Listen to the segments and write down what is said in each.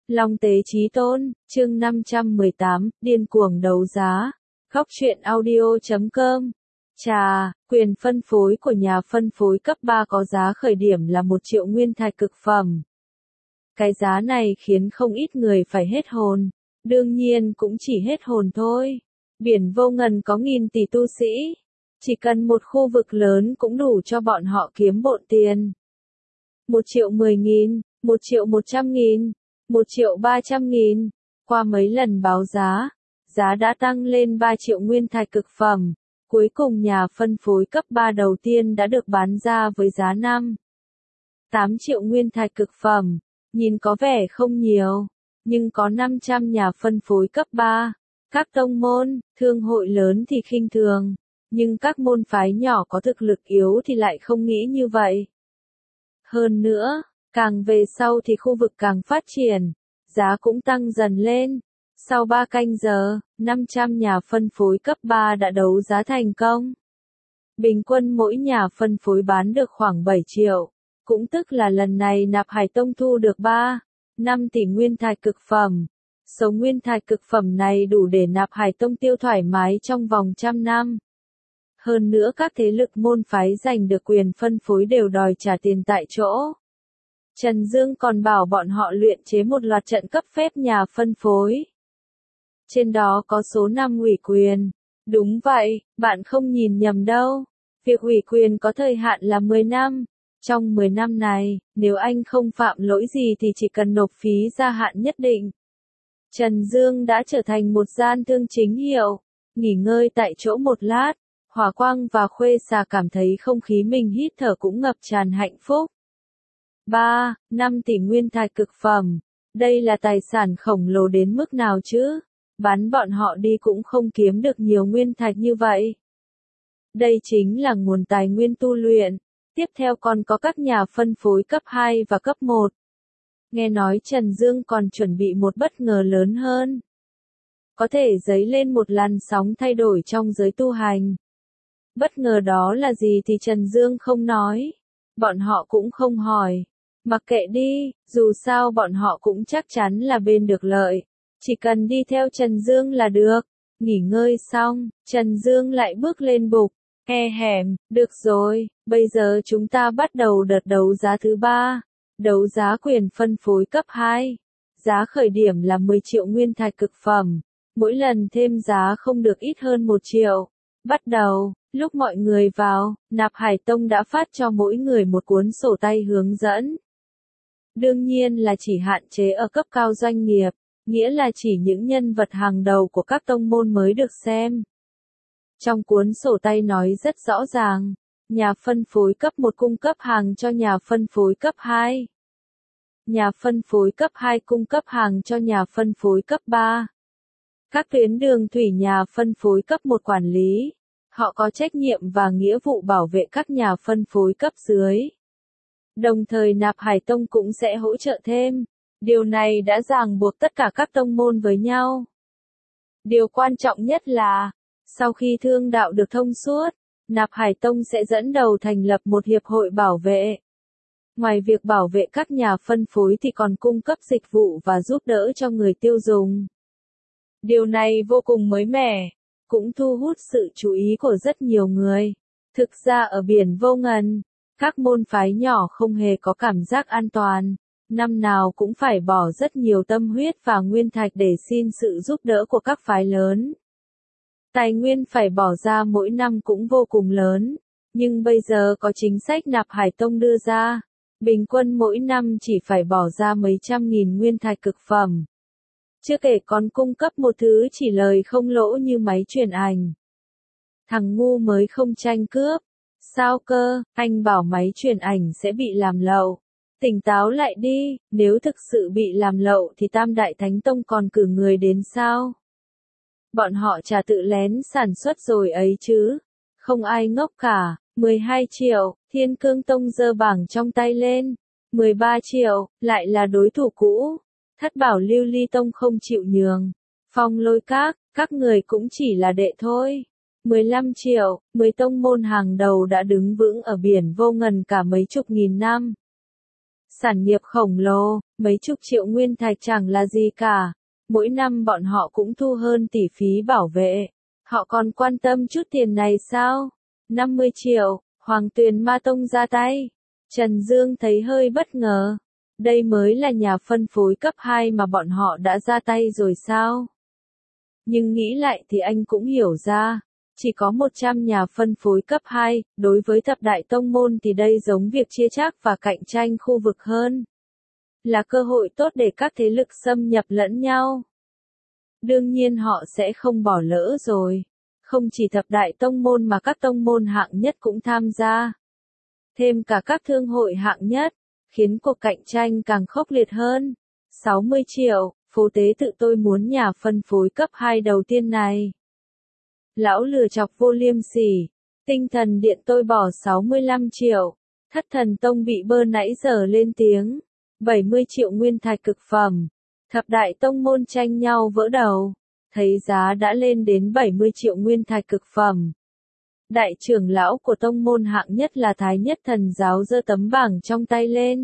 Long Tế Chí Tôn, chương 518, điên cuồng đấu giá. Góc truyện audio.com. Chà, quyền phân phối của nhà phân phối cấp 3 có giá khởi điểm là 1 triệu nguyên thạch cực phẩm. Cái giá này khiến không ít người phải hết hồn. Đương nhiên cũng chỉ hết hồn thôi. Biển vô ngần có nghìn tỷ tu sĩ. Chỉ cần một khu vực lớn cũng đủ cho bọn họ kiếm bộn tiền. 1 triệu 10.000, 1 triệu 100.000, 1 triệu 300.000. Qua mấy lần báo giá, giá đã tăng lên 3 triệu nguyên thạch cực phẩm. Cuối cùng nhà phân phối cấp 3 đầu tiên đã được bán ra với giá 8 triệu nguyên thạch cực phẩm. Nhìn có vẻ không nhiều, nhưng có 500 nhà phân phối cấp 3. Các tông môn, thương hội lớn thì khinh thường, nhưng các môn phái nhỏ có thực lực yếu thì lại không nghĩ như vậy. Hơn nữa, càng về sau thì khu vực càng phát triển, giá cũng tăng dần lên. Sau 3 canh giờ, 500 nhà phân phối cấp 3 đã đấu giá thành công. Bình quân mỗi nhà phân phối bán được khoảng 7 triệu, cũng tức là lần này Nạp Hải Tông thu được 5 tỷ nguyên thạch cực phẩm. Số nguyên thạch cực phẩm này đủ để Nạp Hải Tông tiêu thoải mái trong vòng 100 năm. Hơn nữa các thế lực môn phái giành được quyền phân phối đều đòi trả tiền tại chỗ. Trần Dương còn bảo bọn họ luyện chế một loạt trận cấp phép nhà phân phối. Trên đó có số năm ủy quyền. Đúng vậy, bạn không nhìn nhầm đâu. Việc ủy quyền có thời hạn là 10 năm. Trong 10 năm này, nếu anh không phạm lỗi gì thì chỉ cần nộp phí gia hạn nhất định. Trần Dương đã trở thành một gian thương chính hiệu. Nghỉ ngơi tại chỗ một lát, Hỏa Quang và Khuê Xà cảm thấy không khí mình hít thở cũng ngập tràn hạnh phúc. 5 tỷ nguyên thạch cực phẩm. Đây là tài sản khổng lồ đến mức nào chứ? Bán bọn họ đi cũng không kiếm được nhiều nguyên thạch như vậy. Đây chính là nguồn tài nguyên tu luyện. Tiếp theo còn có các nhà phân phối cấp 2 và cấp 1. Nghe nói Trần Dương còn chuẩn bị một bất ngờ lớn hơn. Có thể dấy lên một làn sóng thay đổi trong giới tu hành. Bất ngờ đó là gì thì Trần Dương không nói. Bọn họ cũng không hỏi. Mặc kệ đi, dù sao bọn họ cũng chắc chắn là bên được lợi. Chỉ cần đi theo Trần Dương là được. Nghỉ ngơi xong, Trần Dương lại bước lên bục. Được rồi, bây giờ chúng ta bắt đầu đợt đấu giá thứ 3. Đấu giá quyền phân phối cấp 2. Giá khởi điểm là 10 triệu nguyên thạch cực phẩm. Mỗi lần thêm giá không được ít hơn 1 triệu. Bắt đầu, lúc mọi người vào, Nạp Hải Tông đã phát cho mỗi người một cuốn sổ tay hướng dẫn. Đương nhiên là chỉ hạn chế ở cấp cao doanh nghiệp, nghĩa là chỉ những nhân vật hàng đầu của các tông môn mới được xem. Trong cuốn sổ tay nói rất rõ ràng, nhà phân phối cấp 1 cung cấp hàng cho nhà phân phối cấp 2. Nhà phân phối cấp 2 cung cấp hàng cho nhà phân phối cấp 3. Các tuyến đường thủy nhà phân phối cấp 1 quản lý. Họ có trách nhiệm và nghĩa vụ bảo vệ các nhà phân phối cấp dưới. Đồng thời Nạp Hải Tông cũng sẽ hỗ trợ thêm. Điều này đã ràng buộc tất cả các tông môn với nhau. Điều quan trọng nhất là, sau khi thương đạo được thông suốt, Nạp Hải Tông sẽ dẫn đầu thành lập một hiệp hội bảo vệ. Ngoài việc bảo vệ các nhà phân phối thì còn cung cấp dịch vụ và giúp đỡ cho người tiêu dùng. Điều này vô cùng mới mẻ, cũng thu hút sự chú ý của rất nhiều người. Thực ra ở biển vô ngần, các môn phái nhỏ không hề có cảm giác an toàn. Năm nào cũng phải bỏ rất nhiều tâm huyết và nguyên thạch để xin sự giúp đỡ của các phái lớn. Tài nguyên phải bỏ ra mỗi năm cũng vô cùng lớn, nhưng bây giờ có chính sách Nạp Hải Tông đưa ra, bình quân mỗi năm chỉ phải bỏ ra mấy trăm nghìn nguyên thạch cực phẩm. Chưa kể còn cung cấp một thứ chỉ lời không lỗ như máy truyền ảnh. Thằng ngu mới không tranh cướp. Sao cơ, anh bảo máy truyền ảnh sẽ bị làm lậu. Tỉnh táo lại đi, nếu thực sự bị làm lậu thì Tam Đại Thánh Tông còn cử người đến sao? Bọn họ chả tự lén sản xuất rồi ấy chứ. Không ai ngốc cả. 12 triệu, Thiên Cương Tông giơ bảng trong tay lên. 13 triệu, lại là đối thủ cũ. Thất Bảo Lưu Ly Tông không chịu nhường. Phong Lôi các người cũng chỉ là đệ thôi. 15 triệu, 10 tông môn hàng đầu đã đứng vững ở biển vô ngần cả mấy chục nghìn năm. Sản nghiệp khổng lồ, mấy chục triệu nguyên thạch chẳng là gì cả. Mỗi năm bọn họ cũng thu hơn tỷ phí bảo vệ. Họ còn quan tâm chút tiền này sao? 50 triệu, Hoàng Tuyền Ma Tông ra tay. Trần Dương thấy hơi bất ngờ. Đây mới là nhà phân phối cấp 2 mà bọn họ đã ra tay rồi sao? Nhưng nghĩ lại thì anh cũng hiểu ra. Chỉ có 100 nhà phân phối cấp 2, đối với thập đại tông môn thì đây giống việc chia chác và cạnh tranh khu vực hơn. Là cơ hội tốt để các thế lực xâm nhập lẫn nhau. Đương nhiên họ sẽ không bỏ lỡ rồi. Không chỉ thập đại tông môn mà các tông môn hạng nhất cũng tham gia. Thêm cả các thương hội hạng nhất, khiến cuộc cạnh tranh càng khốc liệt hơn. 60 triệu, phố tế tự tôi muốn nhà phân phối cấp 2 đầu tiên này. Lão lừa chọc vô liêm sỉ. Tinh thần điện tôi bỏ 65 triệu. Thất thần tông bị bơ nãy giờ lên tiếng. 70 triệu nguyên thạch cực phẩm. Thập đại tông môn tranh nhau vỡ đầu. Thấy giá đã lên đến 70 triệu nguyên thạch cực phẩm. Đại trưởng lão của tông môn hạng nhất là Thái Nhất Thần Giáo giơ tấm bảng trong tay lên.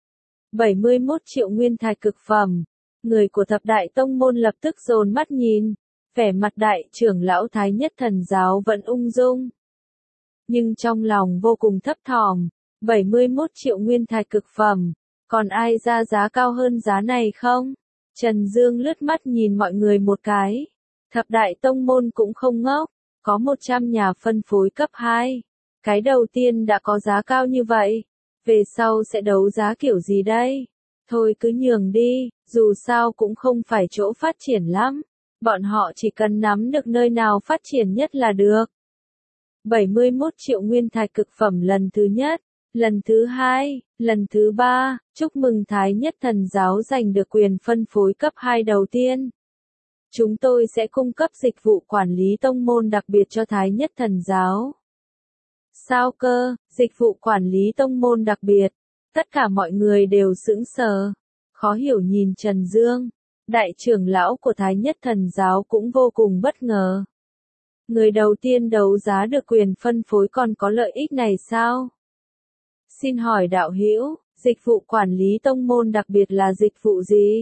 71 triệu nguyên thạch cực phẩm. Người của thập đại tông môn lập tức dồn mắt nhìn. Vẻ mặt đại trưởng lão Thái Nhất Thần Giáo vẫn ung dung. Nhưng trong lòng vô cùng thấp thỏm. 71 triệu nguyên thạch cực phẩm. Còn ai ra giá cao hơn giá này không? Trần Dương lướt mắt nhìn mọi người một cái. Thập đại tông môn cũng không ngốc. Có 100 nhà phân phối cấp 2. Cái đầu tiên đã có giá cao như vậy. Về sau sẽ đấu giá kiểu gì đây? Thôi cứ nhường đi, dù sao cũng không phải chỗ phát triển lắm. Bọn họ chỉ cần nắm được nơi nào phát triển nhất là được. 71 triệu nguyên thạch cực phẩm lần thứ nhất, lần thứ hai, lần thứ ba, chúc mừng Thái Nhất Thần Giáo giành được quyền phân phối cấp 2 đầu tiên. Chúng tôi sẽ cung cấp dịch vụ quản lý tông môn đặc biệt cho Thái Nhất Thần Giáo. Sao cơ, dịch vụ quản lý tông môn đặc biệt? Tất cả mọi người đều sững sờ, khó hiểu nhìn Trần Dương. Đại trưởng lão của Thái Nhất Thần Giáo cũng vô cùng bất ngờ. Người đầu tiên đấu giá được quyền phân phối còn có lợi ích này sao? Xin hỏi đạo hữu, dịch vụ quản lý tông môn đặc biệt là dịch vụ gì?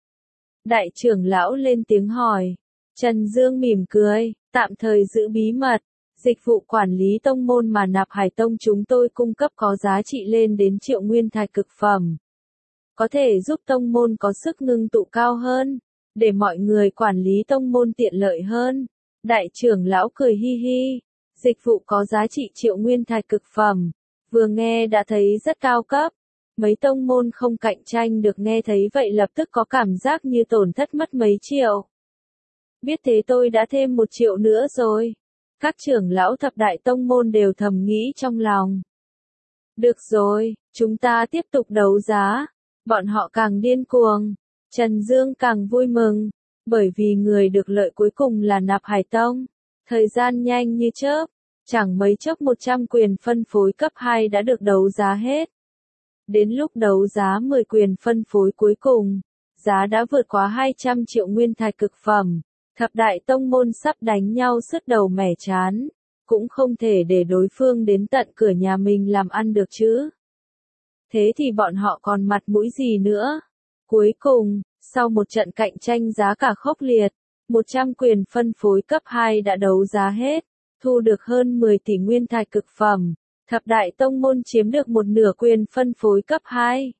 Đại trưởng lão lên tiếng hỏi. Trần Dương mỉm cười, tạm thời giữ bí mật. Dịch vụ quản lý tông môn mà Nạp Hải Tông chúng tôi cung cấp có giá trị lên đến triệu nguyên thạch cực phẩm. Có thể giúp tông môn có sức ngưng tụ cao hơn, để mọi người quản lý tông môn tiện lợi hơn. Đại trưởng lão cười hi hi. Dịch vụ có giá trị triệu nguyên thạch cực phẩm. Vừa nghe đã thấy rất cao cấp. Mấy tông môn không cạnh tranh được nghe thấy vậy lập tức có cảm giác như tổn thất mất mấy triệu. Biết thế tôi đã thêm 1 triệu nữa rồi. Các trưởng lão thập đại tông môn đều thầm nghĩ trong lòng. Được rồi, chúng ta tiếp tục đấu giá. Bọn họ càng điên cuồng. Trần Dương càng vui mừng. Bởi vì người được lợi cuối cùng là Nạp Hải Tông. Thời gian nhanh như chớp. Chẳng mấy chốc 100 quyền phân phối cấp 2 đã được đấu giá hết. Đến lúc đấu giá 10 quyền phân phối cuối cùng, giá đã vượt quá 200 triệu nguyên thạch cực phẩm. Thập đại tông môn sắp đánh nhau sứt đầu mẻ chán, cũng không thể để đối phương đến tận cửa nhà mình làm ăn được chứ. Thế thì bọn họ còn mặt mũi gì nữa? Cuối cùng, sau một trận cạnh tranh giá cả khốc liệt, 100 quyền phân phối cấp 2 đã đấu giá hết, thu được hơn 10 tỷ nguyên thạch cực phẩm. Thập đại tông môn chiếm được một nửa quyền phân phối cấp 2.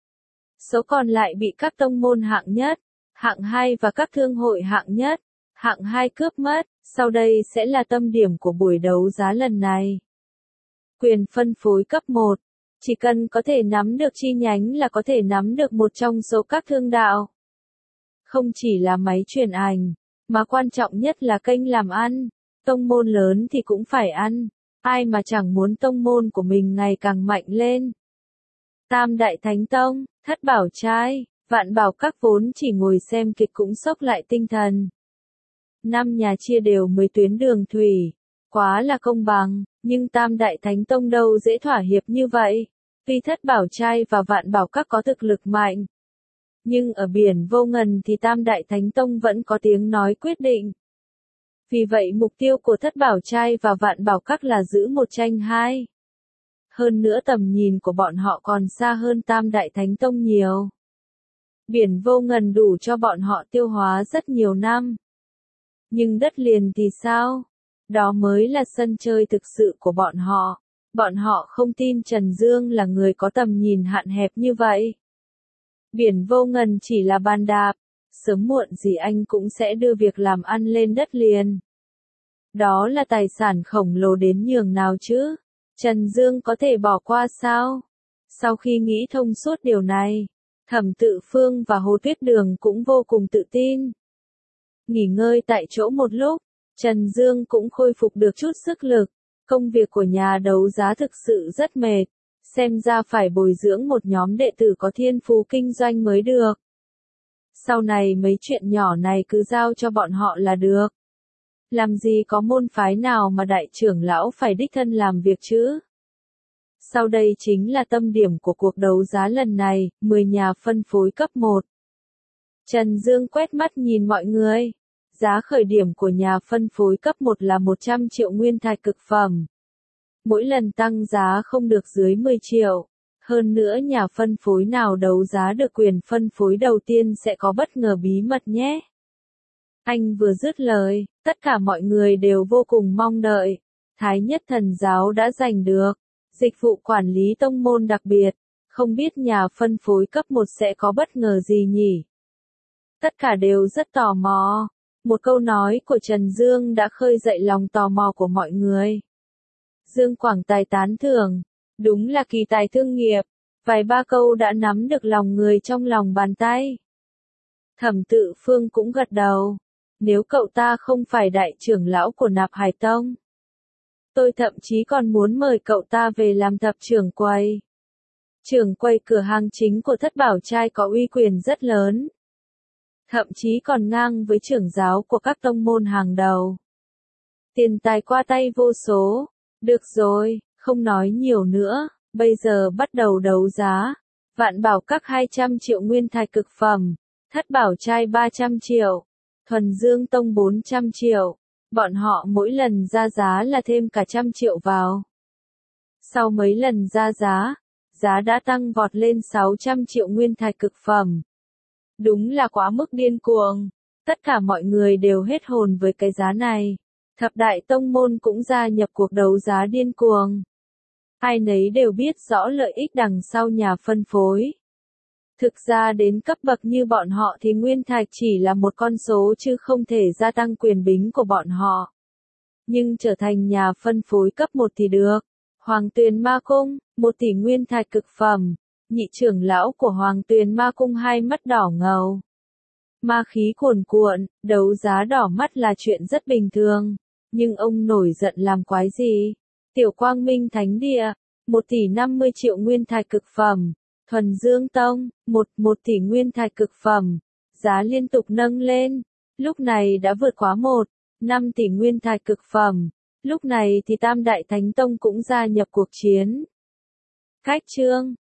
Số còn lại bị các tông môn hạng nhất, hạng 2 và các thương hội hạng nhất, hạng 2 cướp mất. Sau đây sẽ là tâm điểm của buổi đấu giá lần này. Quyền phân phối cấp 1. Chỉ cần có thể nắm được chi nhánh là có thể nắm được một trong số các thương đạo. Không chỉ là máy truyền ảnh, mà quan trọng nhất là kênh làm ăn. Tông môn lớn thì cũng phải ăn. Ai mà chẳng muốn tông môn của mình ngày càng mạnh lên. Tam Đại Thánh Tông, Thất Bảo Trai, Vạn Bảo các vốn chỉ ngồi xem kịch cũng sốc lại tinh thần. 5 nhà chia đều 10 tuyến đường thủy. Quá là công bằng, nhưng Tam Đại Thánh Tông đâu dễ thỏa hiệp như vậy. Tuy Thất Bảo Trai và Vạn Bảo các có thực lực mạnh. Nhưng ở biển vô ngần thì Tam Đại Thánh Tông vẫn có tiếng nói quyết định. Vì vậy mục tiêu của Thất Bảo Trai và Vạn Bảo các là giữ một tranh hai. Hơn nữa tầm nhìn của bọn họ còn xa hơn Tam Đại Thánh Tông nhiều. Biển vô ngần đủ cho bọn họ tiêu hóa rất nhiều năm. Nhưng đất liền thì sao? Đó mới là sân chơi thực sự của bọn họ. Bọn họ không tin Trần Dương là người có tầm nhìn hạn hẹp như vậy. Biển vô ngần chỉ là bàn đạp, sớm muộn gì anh cũng sẽ đưa việc làm ăn lên đất liền. Đó là tài sản khổng lồ đến nhường nào chứ? Trần Dương có thể bỏ qua sao? Sau khi nghĩ thông suốt điều này, Thẩm Tự Phương và Hồ Tuyết Đường cũng vô cùng tự tin. Nghỉ ngơi tại chỗ một lúc, Trần Dương cũng khôi phục được chút sức lực. Công việc của nhà đấu giá thực sự rất mệt, xem ra phải bồi dưỡng một nhóm đệ tử có thiên phú kinh doanh mới được. Sau này mấy chuyện nhỏ này cứ giao cho bọn họ là được. Làm gì có môn phái nào mà đại trưởng lão phải đích thân làm việc chứ? Sau đây chính là tâm điểm của cuộc đấu giá lần này, 10 nhà phân phối cấp 1. Trần Dương quét mắt nhìn mọi người. Giá khởi điểm của nhà phân phối cấp 1 là 100 triệu nguyên thạch cực phẩm. Mỗi lần tăng giá không được dưới 10 triệu. Hơn nữa nhà phân phối nào đấu giá được quyền phân phối đầu tiên sẽ có bất ngờ bí mật nhé. Anh vừa dứt lời, tất cả mọi người đều vô cùng mong đợi. Thái Nhất Thần Giáo đã giành được dịch vụ quản lý tông môn đặc biệt. Không biết nhà phân phối cấp 1 sẽ có bất ngờ gì nhỉ? Tất cả đều rất tò mò. Một câu nói của Trần Dương đã khơi dậy lòng tò mò của mọi người. Dương Quảng Tài tán thưởng, đúng là kỳ tài thương nghiệp, vài ba câu đã nắm được lòng người trong lòng bàn tay. Thẩm Tự Phương cũng gật đầu, nếu cậu ta không phải đại trưởng lão của Nạp Hải Tông, tôi thậm chí còn muốn mời cậu ta về làm thập trưởng quầy. Trưởng quầy cửa hàng chính của Thất Bảo Trai có uy quyền rất lớn. Thậm chí còn ngang với trưởng giáo của các tông môn hàng đầu. Tiền tài qua tay vô số. Được rồi, không nói nhiều nữa, bây giờ bắt đầu đấu giá. Vạn Bảo Các 200 triệu nguyên thạch cực phẩm, Thất Bảo Trai 300 triệu, Thuần Dương Tông 400 triệu. Bọn họ mỗi lần ra giá là thêm cả 100 triệu vào. Sau mấy lần ra giá, giá đã tăng vọt lên 600 triệu nguyên thạch cực phẩm. Đúng là quá mức điên cuồng. Tất cả mọi người đều hết hồn với cái giá này. Thập đại tông môn cũng gia nhập cuộc đấu giá điên cuồng. Ai nấy đều biết rõ lợi ích đằng sau nhà phân phối. Thực ra đến cấp bậc như bọn họ thì nguyên thạch chỉ là một con số chứ không thể gia tăng quyền bính của bọn họ. Nhưng trở thành nhà phân phối cấp 1 thì được. Hoàng Tuyền Ma Cung, 1 tỷ nguyên thạch cực phẩm. Nhị trưởng lão của Hoàng Tuyền Ma Cung hai mắt đỏ ngầu. Ma khí cuồn cuộn, đấu giá đỏ mắt là chuyện rất bình thường. Nhưng ông nổi giận làm quái gì? Tiểu Quang Minh Thánh Địa, 1 tỷ 50 triệu nguyên thạch cực phẩm. Thuần Dương Tông, 1 tỷ nguyên thạch cực phẩm. Giá liên tục nâng lên. Lúc này đã vượt quá 5 tỷ nguyên thạch cực phẩm. Lúc này thì Tam Đại Thánh Tông cũng gia nhập cuộc chiến. Khách trương,